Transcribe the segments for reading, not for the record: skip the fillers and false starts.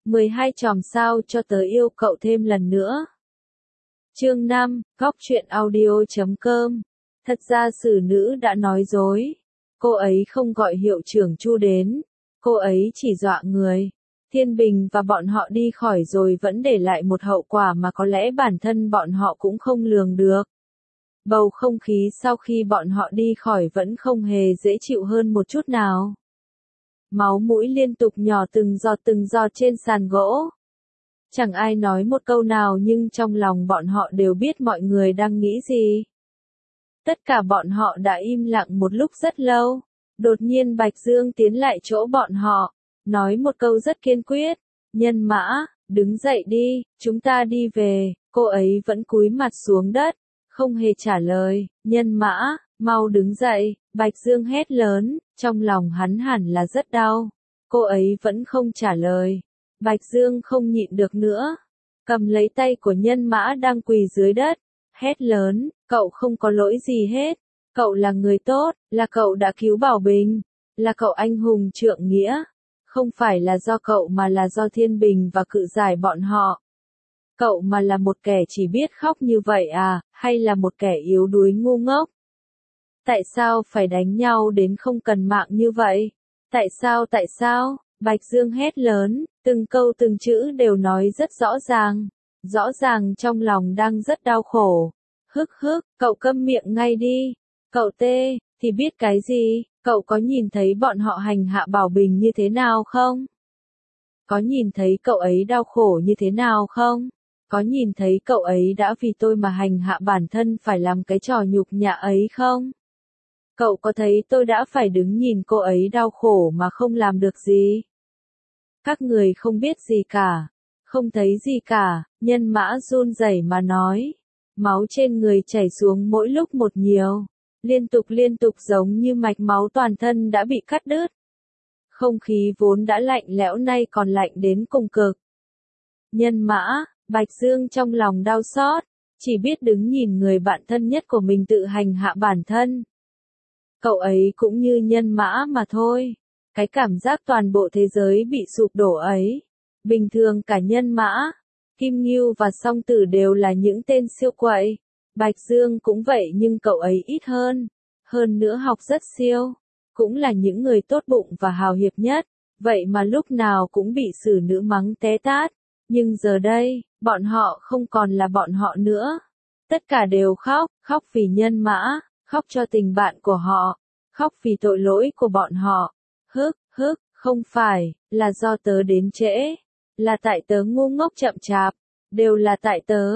12 chòm sao cho tớ yêu cậu thêm lần nữa. Chương 5, Góc truyện audio.com. Thật ra xử nữ đã nói dối. Cô ấy không gọi hiệu trưởng Chu đến. Cô ấy chỉ dọa người. Thiên Bình và bọn họ đi khỏi rồi vẫn để lại một hậu quả mà có lẽ bản thân bọn họ cũng không lường được. Bầu không khí sau khi bọn họ đi khỏi vẫn không hề dễ chịu hơn một chút nào. Máu mũi liên tục nhỏ từng giọt trên sàn gỗ. Chẳng ai nói một câu nào nhưng trong lòng bọn họ đều biết mọi người đang nghĩ gì. Tất cả bọn họ đã im lặng một lúc rất lâu. Đột nhiên Bạch Dương tiến lại chỗ bọn họ, nói một câu rất kiên quyết. Nhân Mã, đứng dậy đi, chúng ta đi về. Cô ấy vẫn cúi mặt xuống đất, không hề trả lời. Nhân Mã, mau đứng dậy, Bạch Dương hét lớn, trong lòng hắn hẳn là rất đau. Cô ấy vẫn không trả lời. Bạch Dương không nhịn được nữa, cầm lấy tay của Nhân Mã đang quỳ dưới đất, hét lớn, cậu không có lỗi gì hết. Cậu là người tốt, là cậu đã cứu Bảo Bình, là cậu anh hùng trượng nghĩa. Không phải là do cậu mà là do Thiên Bình và Cự Giải bọn họ. Cậu mà là một kẻ chỉ biết khóc như vậy à, hay là một kẻ yếu đuối ngu ngốc? Tại sao phải đánh nhau đến không cần mạng như vậy? Tại sao? Bạch Dương hét lớn, từng câu từng chữ đều nói rất rõ ràng trong lòng đang rất đau khổ. Cậu câm miệng ngay đi. Cậu tê, thì biết cái gì, cậu có nhìn thấy bọn họ hành hạ Bảo Bình như thế nào không? Có nhìn thấy cậu ấy đau khổ như thế nào không? Có nhìn thấy cậu ấy đã vì tôi mà hành hạ bản thân phải làm cái trò nhục nhã ấy không? Cậu có thấy tôi đã phải đứng nhìn cô ấy đau khổ mà không làm được gì? Các người không biết gì cả, không thấy gì cả, Nhân Mã run rẩy mà nói. Máu trên người chảy xuống mỗi lúc một nhiều, liên tục giống như mạch máu toàn thân đã bị cắt đứt. Không khí vốn đã lạnh lẽo nay còn lạnh đến cùng cực. Nhân Mã, Bạch Dương trong lòng đau xót, chỉ biết đứng nhìn người bạn thân nhất của mình tự hành hạ bản thân. Cậu ấy cũng như Nhân Mã mà thôi. Cái cảm giác toàn bộ thế giới bị sụp đổ ấy. Bình thường cả Nhân Mã, Kim Ngưu và Song Tử đều là những tên siêu quậy. Bạch Dương cũng vậy nhưng cậu ấy ít hơn. Hơn nữa học rất siêu. Cũng là những người tốt bụng và hào hiệp nhất. Vậy mà lúc nào cũng bị xử nữ mắng té tát. Nhưng giờ đây, bọn họ không còn là bọn họ nữa. Tất cả đều khóc vì Nhân Mã, khóc cho tình bạn của họ, khóc vì tội lỗi của bọn họ. Không phải, là do tớ đến trễ, là tại tớ ngu ngốc chậm chạp, đều là tại tớ,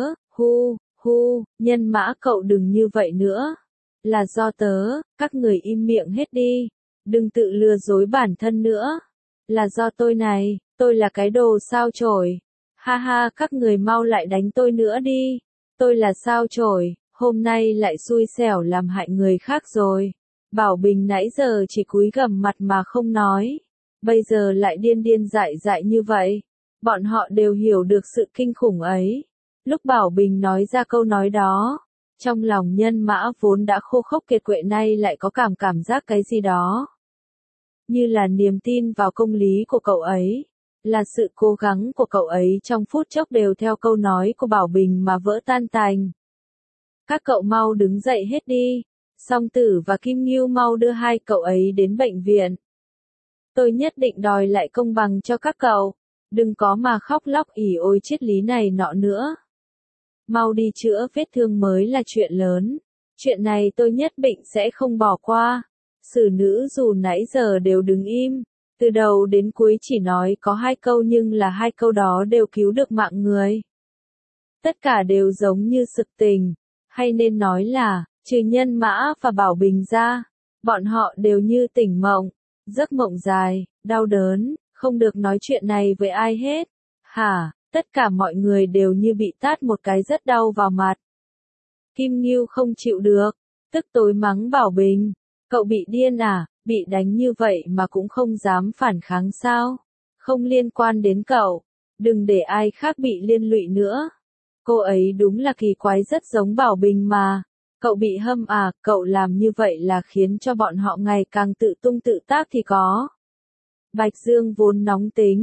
Nhân Mã cậu đừng như vậy nữa. Là do tớ, các người im miệng hết đi, đừng tự lừa dối bản thân nữa. Là do tôi này, tôi là cái đồ sao chổi. Ha, các người mau lại đánh tôi nữa đi. Tôi là sao chổi, hôm nay lại xui xẻo làm hại người khác rồi. Bảo Bình nãy giờ chỉ cúi gằm mặt mà không nói. Bây giờ lại điên dại như vậy. Bọn họ đều hiểu được sự kinh khủng ấy. Lúc Bảo Bình nói ra câu nói đó, trong lòng Nhân Mã vốn đã khô khốc kiệt quệ nay lại có cảm giác cái gì đó. Như là niềm tin vào công lý của cậu ấy. Là sự cố gắng của cậu ấy trong phút chốc đều theo câu nói của Bảo Bình mà vỡ tan tành. Các cậu mau đứng dậy hết đi. Song Tử và Kim Ngưu mau đưa hai cậu ấy đến bệnh viện. Tôi nhất định đòi lại công bằng cho các cậu. Đừng có mà khóc lóc ỉ ôi triết lý này nọ nữa. Mau đi chữa vết thương mới là chuyện lớn. Chuyện này tôi nhất định sẽ không bỏ qua. Xử nữ dù nãy giờ đều đứng im. Từ đầu đến cuối chỉ nói có 2 câu nhưng là 2 câu đó đều cứu được mạng người. Tất cả đều giống như sực tình. Hay nên nói là, trừ Nhân Mã và Bảo Bình ra, bọn họ đều như tỉnh mộng. Giấc mộng dài, đau đớn, không được nói chuyện này với ai hết. Tất cả mọi người đều như bị tát một cái rất đau vào mặt. Kim Ngưu không chịu được, tức tối mắng Bảo Bình. Cậu bị điên à, bị đánh như vậy mà cũng không dám phản kháng sao? Không liên quan đến cậu, đừng để ai khác bị liên lụy nữa. Cô ấy đúng là kỳ quái rất giống Bảo Bình mà. Cậu bị hâm à, cậu làm như vậy là khiến cho bọn họ ngày càng tự tung tự tác thì có. Bạch Dương vốn nóng tính,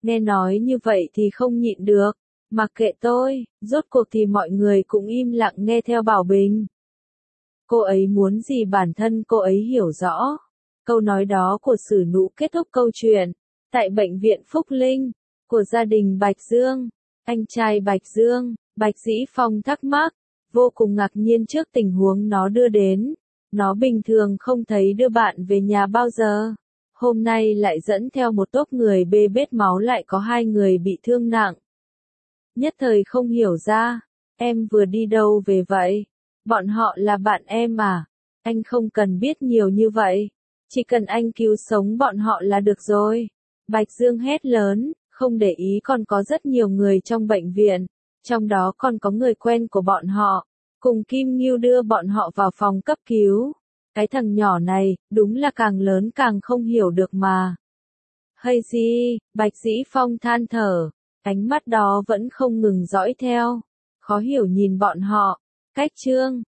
Nghe nói như vậy thì không nhịn được. Mặc kệ tôi, rốt cuộc thì mọi người cũng im lặng nghe theo Bảo Bình. Cô ấy muốn gì bản thân cô ấy hiểu rõ. Câu nói đó của Sử Nũ kết thúc câu chuyện. Tại bệnh viện Phúc Linh, của gia đình Bạch Dương, anh trai Bạch Dương, Bạch Dĩ Phong thắc mắc, vô cùng ngạc nhiên trước tình huống nó đưa đến. Nó bình thường không thấy đưa bạn về nhà bao giờ. Hôm nay lại dẫn theo một tốp người bê bết máu, lại có 2 người bị thương nặng. Nhất thời không hiểu ra, em vừa đi đâu về vậy? Bọn họ là bạn em à? Anh không cần biết nhiều như vậy. Chỉ cần anh cứu sống bọn họ là được rồi. Bạch Dương hét lớn, không để ý còn có rất nhiều người trong bệnh viện. Trong đó còn có người quen của bọn họ. Cùng Kim Ngưu đưa bọn họ vào phòng cấp cứu. Cái thằng nhỏ này, đúng là càng lớn càng không hiểu được mà. Hay gì, Bạch Dĩ Phong than thở. Ánh mắt đó vẫn không ngừng dõi theo. Khó hiểu nhìn bọn họ. Cách Trương,